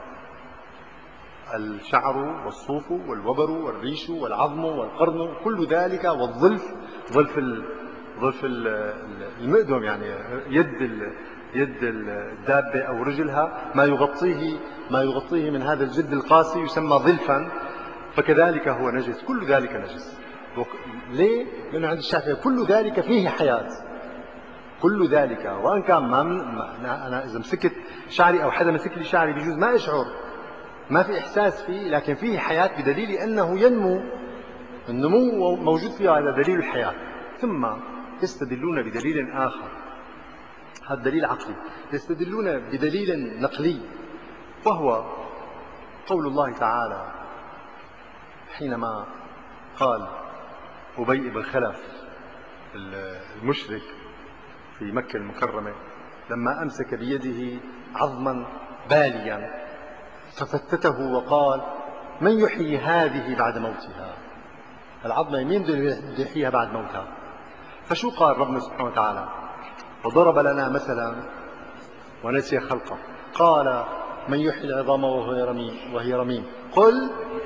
الشعر والصوف والوبر والريش والعظم والقرن كل ذلك، والظلف ظلف ظلف المئدم يعني يد يد الدابة أو رجلها ما يغطيه ما يغطيه من هذا الجلد القاسي يسمى ظلفا، فكذلك هو نجس، كل ذلك نجس. ليه؟ لأنه عند الشافعي كل ذلك فيه حياة، كل ذلك وأن كان ما أنا إذا مسكت شعري أو حدا مسك لي شعري بيجوز ما أشعر، ما في إحساس فيه، لكن فيه حياة بدليل أنه ينمو، النمو موجود فيه، هذا دليل الحياة. ثم يستدلون بدليل آخر، هذا دليل عقلي، يستدلون بدليل نقلي وهو قول الله تعالى حينما قال أبي بن خلف المشرك في مكة المكرمة لما أمسك بيده عظما باليا ففتته وقال من يحيي هذه بعد موتها، العظمة مين بده يحييها بعد موتها؟ فشو قال ربنا سبحانه وتعالى؟ وضرب لنا مثلا ونسي خلقه قال من يحيي العظام وهي رميم وهي رميم قل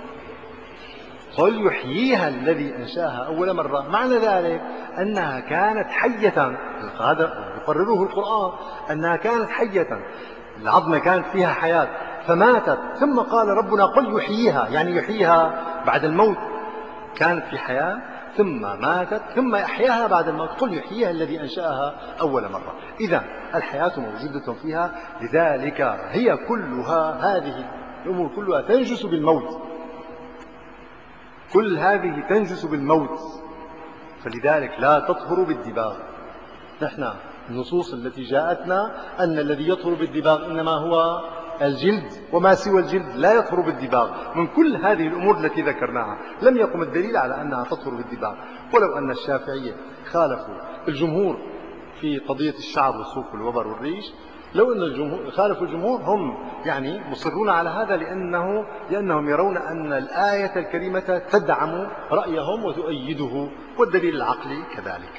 قل يحييها الذي أنشاها أول مرة. معنى ذلك أنها كانت حية، هذا يقرره القرآن أنها كانت حية، العظمة كانت فيها حياة فماتت، ثم قال ربنا قل يحييها، يعني يحييها بعد الموت، كانت في حياة ثم ماتت ثم أحياها بعد الموت، قل يحييها الذي أنشأها أول مرة. إذا الحياة موجودة فيها، لذلك هي كلها هذه الأمور كلها تنجس بالموت، كل هذه تنجس بالموت، فلذلك لا تطهر بالدباغ. نحن النصوص التي جاءتنا أن الذي يطهر بالدباغ إنما هو الجلد، وما سوى الجلد لا يطهر بالدباغ. من كل هذه الأمور التي ذكرناها لم يقم الدليل على أنها تطهر بالدباغ. ولو أن الشافعية خالفوا الجمهور في قضية الشعر والصوف والوبر والريش، لو أن الجمهور خالفوا الجمهور، هم يعني مصرون على هذا لأنه لأنهم يرون أن الآية الكريمة تدعم رأيهم وتؤيده، والدليل العقلي كذلك.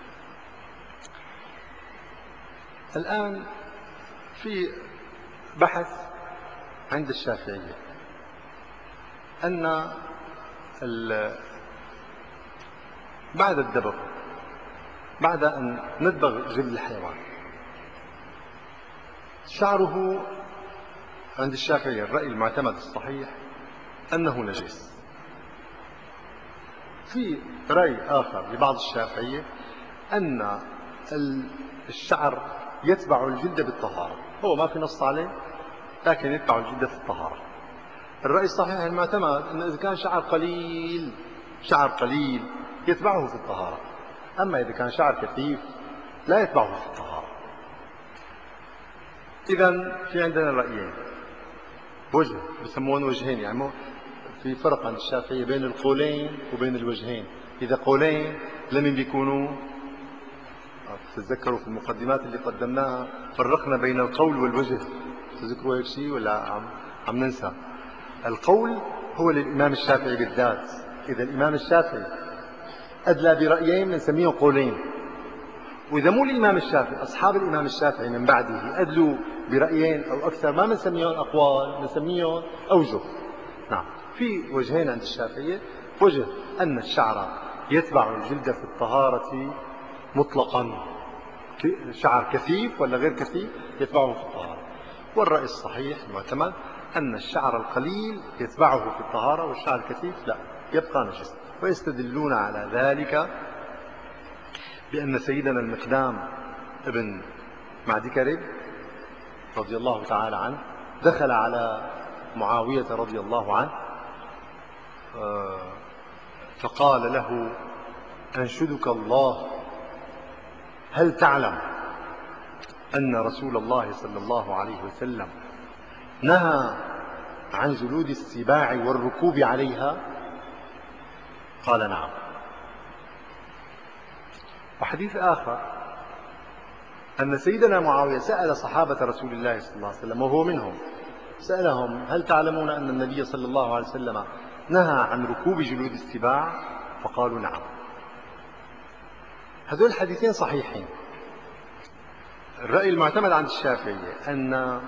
الآن في بحث عند الشافعية أن بعد الدبغ، بعد أن ندبغ جلد الحيوان، شعره عند الشافعية الرأي المعتمد الصحيح أنه نجس. في رأي آخر لبعض الشافعية أن الشعر يتبع الجلد بالطهارة، هو ما في نص عليه لكن يتبع الجلد في الطهارة. الرأي الصحيح المعتمد أن إذا كان شعر قليل شعر قليل يتبعه في الطهارة، أما إذا كان شعر كثيف لا يتبعه في الطهارة. إذن في عندنا رأيين، وجه بسمون وجهين، يعني في فرق عند الشافعية بين القولين وبين الوجهين. إذا قولين لمن بيكونوا، تتذكروا في المقدمات اللي قدمناها فرقنا بين القول والوجه، تذكروا هيك شيء ولا عم, عم ننسى؟ القول هو للإمام الشافعي بالذات. إذا الإمام الشافعي أدلى برأيين بنسميهم قولين، وإذا مو الإمام الشافعي أصحاب الإمام الشافعي من بعده أدلوا برأيين أو أكثر ما بنسميهم أقوال، بنسميهم أوجه. نعم، في وجهين عند الشافعية. وجه أن الشعر يتبع الجلد في الطهارة مطلقا، شعر كثيف ولا غير كثيف يتبعه في الطهارة. والرأي الصحيح المعتمد أن الشعر القليل يتبعه في الطهارة والشعر الكثيف لا، يبقى نجس. ويستدلون على ذلك بأن سيدنا المقدام ابن معدي كرب رضي الله تعالى عنه دخل على معاوية رضي الله عنه فقال له: أنشدك الله، هل تعلم أن رسول الله صلى الله عليه وسلم نهى عن جلود السباع والركوب عليها؟ قال: نعم. وحديث آخر أن سيدنا معاوية سأل صحابة رسول الله صلى الله عليه وسلم وهو منهم، سألهم: هل تعلمون أن النبي صلى الله عليه وسلم نهى عن ركوب جلود السباع؟ فقالوا: نعم. هذول الحديثين صحيحين. الرأي المعتمد عند الشافعية أن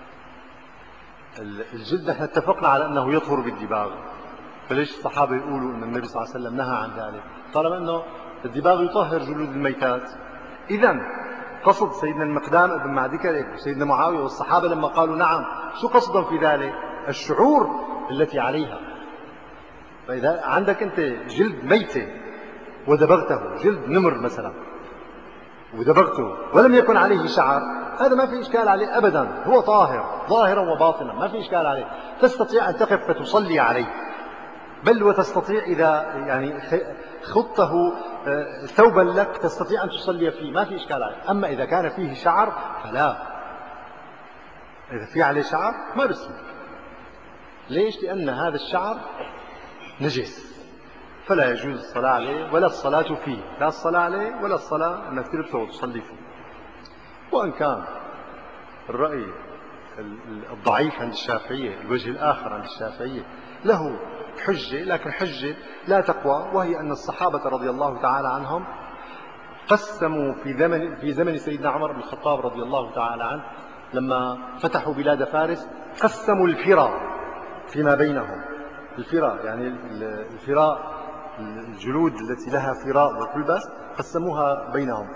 الجلد نحن اتفقنا على أنه يطهر بالدباغ، فليش الصحابة يقولوا أن النبي صلى الله عليه وسلم نهى عن ذلك طالما أنه الدباغ يطهر جلود الميتات؟ إذن قصد سيدنا المقدام ابن معدي كرب وسيدنا معاوية والصحابة لما قالوا نعم، شو قصدهم في ذلك؟ الشعور التي عليها. فإذا عندك أنت جلد ميتة ودبغته، جلد نمر مثلا ودبغته ولم يكن عليه شعر، هذا ما في إشكال عليه أبدا، هو طاهر ظاهرا وباطنا، ما في إشكال عليه، تستطيع أن تقف فتصلي عليه، بل وتستطيع إذا يعني خطه ثوبا لك تستطيع أن تصلي فيه، ما في إشكال عليه. أما إذا كان فيه شعر فلا، إذا فيه عليه شعر ما بسمع. ليش؟ لأن هذا الشعر نجس، فلا يجوز الصلاة عليه ولا الصلاة فيه، لا الصلاة عليه ولا الصلاة أنك تلبسه وتصلي فيه. وأن كان الرأي الضعيف عند الشافعية، الوجه الآخر عند الشافعية له حجة، لكن حجة لا تقوى، وهي أن الصحابة رضي الله تعالى عنهم قسموا في زمن في زمن سيدنا عمر بن الخطاب رضي الله تعالى عنه لما فتحوا بلاد فارس، قسموا الفرا فيما بينهم. الفرا يعني الفراء، الجلود التي لها فراء وتلبس، قسموها بينهم.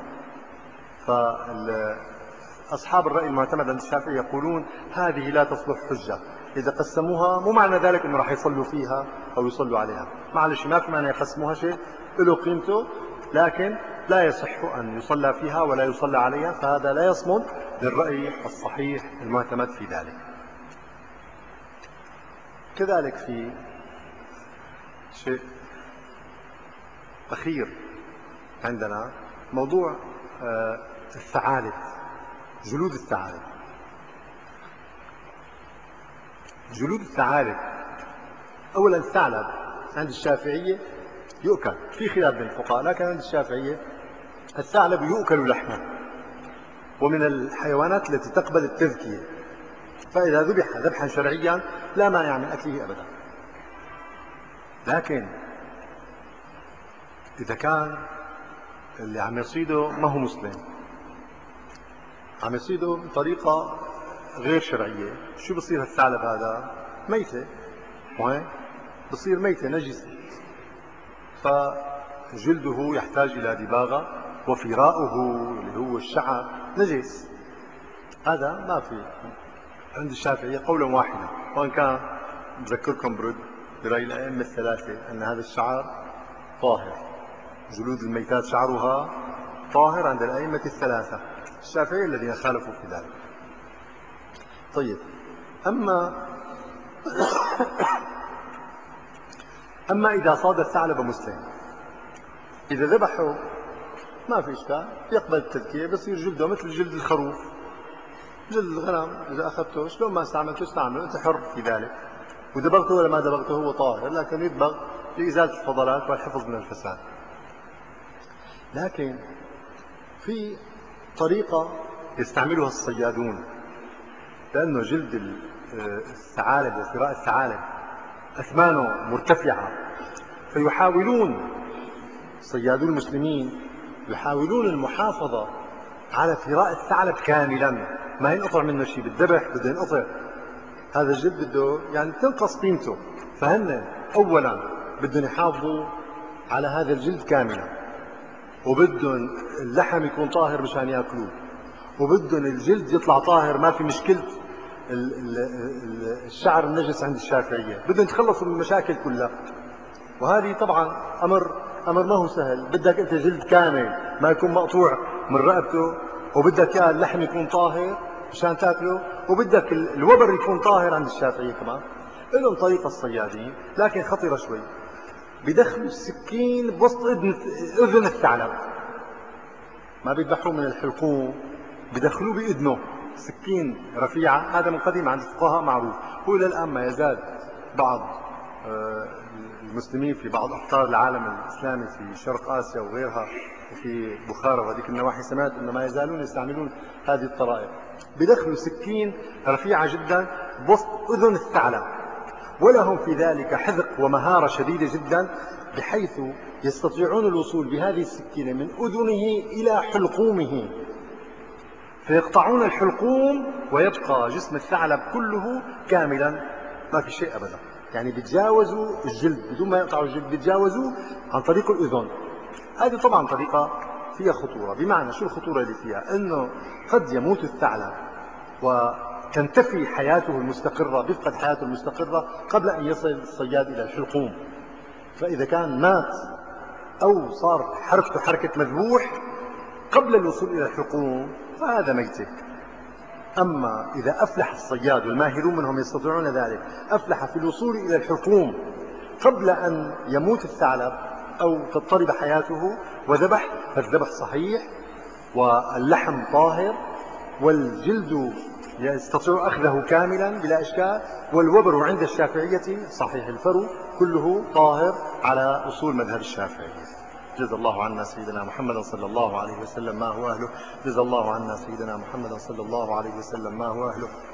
فأصحاب الرأي المعتمد عند الشافعي يقولون هذه لا تصلح حجة، إذا قسموها مو معنى ذلك أنه راح يصلوا فيها أو يصلوا عليها، معلش ما في معنى يقسموها، شيء له قيمته، لكن لا يصح أن يصلى فيها ولا يصلى عليها، فهذا لا يصمد للرأي الصحيح المعتمد في ذلك. كذلك في شيء أخير عندنا موضوع الثعالب، جلود الثعالب. جلود الثعالب، أولا الثعلب عند الشافعية يؤكل، في خلاف بين الفقهاء، لكن عند الشافعية الثعلب يؤكل لحمه، ومن الحيوانات التي تقبل التذكية، فإذا ذبح ذبحا شرعيا لا مانع من أكله أبدا. لكن إذا كان اللي عم يصيده ما هو مسلم، عم يصيده بطريقة غير شرعية، شو بصير الثعلب هذا؟ ميتة، وهي بصير ميتة نجسة، فجلده يحتاج إلى دباغة، وفراؤه اللي هو الشعر نجس. هذا ما في عند الشافعية قولا واحدا، وإن كان بذكركم برد برأي الأئمة الثلاثة أن هذا الشعر طاهر، جلود الميتات شعرها طاهر عند الأئمة الثلاثة، الشافعية الذين خالفوا في ذلك. طيب، أما أما إذا صاد الثعلب مسلم، إذا ذبحه ما في إشكال، يقبل التذكية، بصير جلده مثل جلد الخروف، جلد الغنم، إذا أخذته شلون ما استعملته استعمله، أنت حر في ذلك، ودبغته ولا ما دبغته هو طاهر، لكن يدبغ لإزالة الفضلات والحفظ من الفساد. لكن في طريقة يستعملها الصيادون، لأنه جلد الثعالب وفراء الثعالب أثمانه مرتفعة، فيحاولون صيادو المسلمين يحاولون المحافظة على فراء الثعلب كاملا، ما ينقطع منه شيء، بالذبح بده ينقطع هذا الجلد، بده يعني تنقص قيمته، فهن أولا بدهم يحافظوا على هذا الجلد كاملا، وبدهم اللحم يكون طاهر مشان ياكلوه، وبدهم الجلد يطلع طاهر، ما في مشكلة الشعر النجس عند الشافعية، بدهم يتخلصوا من المشاكل كلها. وهذه طبعا أمر أمر ما هو سهل، بدك أنت جلد كامل ما يكون مقطوع من رقبته، وبدك يا اللحم يكون طاهر مشان تاكله، وبدك الوبر يكون طاهر عند الشافعية كمان. لهم طريقة الصيادين لكن خطيرة شوي، بدخلوا السكين بوسط اذن الثعلب، ما بيذبحوه من الحلقوم، بدخلوه باذنه، سكين رفيعة، هذا من قديم عند الفقهاء معروف، والى الآن ما يزال بعض المسلمين في بعض أقطار العالم الإسلامي في شرق آسيا وغيرها وفي بخارى وهذيك النواحي، سمعت أنه ما يزالون يستعملون هذه الطرائق، بدخلوا سكين رفيعة جدا بوسط أذن الثعلب، ولهم في ذلك حذق ومهارة شديدة جدا، بحيث يستطيعون الوصول بهذه السكينة من أذنه إلى حلقومه، فيقطعون الحلقوم ويبقى جسم الثعلب كله كاملا ما في شيء أبدا، يعني بيتجاوزوا الجلد بدون ما يقطعوا الجلد، بيتجاوزوا عن طريق الأذن. هذه طبعا طريقة فيها خطورة، بمعنى شو الخطورة اللي فيها؟ أنه قد يموت الثعلب وتنتفي حياته المستقرة، بيفقد حياته المستقرة قبل أن يصل الصياد إلى الحلقوم، فإذا كان مات أو صار حركته حركة مذبوح قبل الوصول إلى الحلقوم فهذا ميتة. أما إذا أفلح الصياد، والماهرون منهم يستطيعون ذلك، أفلح في الوصول إلى الحلقوم قبل أن يموت الثعلب أو تضطرب حياته وذبح، فالذبح صحيح واللحم طاهر والجلد يستطيع أخذه كاملا بلا إشكال، والوبر عند الشافعية صحيح الفرو كله طاهر على أصول مذهب الشافعي. جزا الله عنا سيدنا محمد صلى الله عليه وسلم ما هو أهله، جزا الله عنا سيدنا محمد صلى الله عليه وسلم ما هو أهله.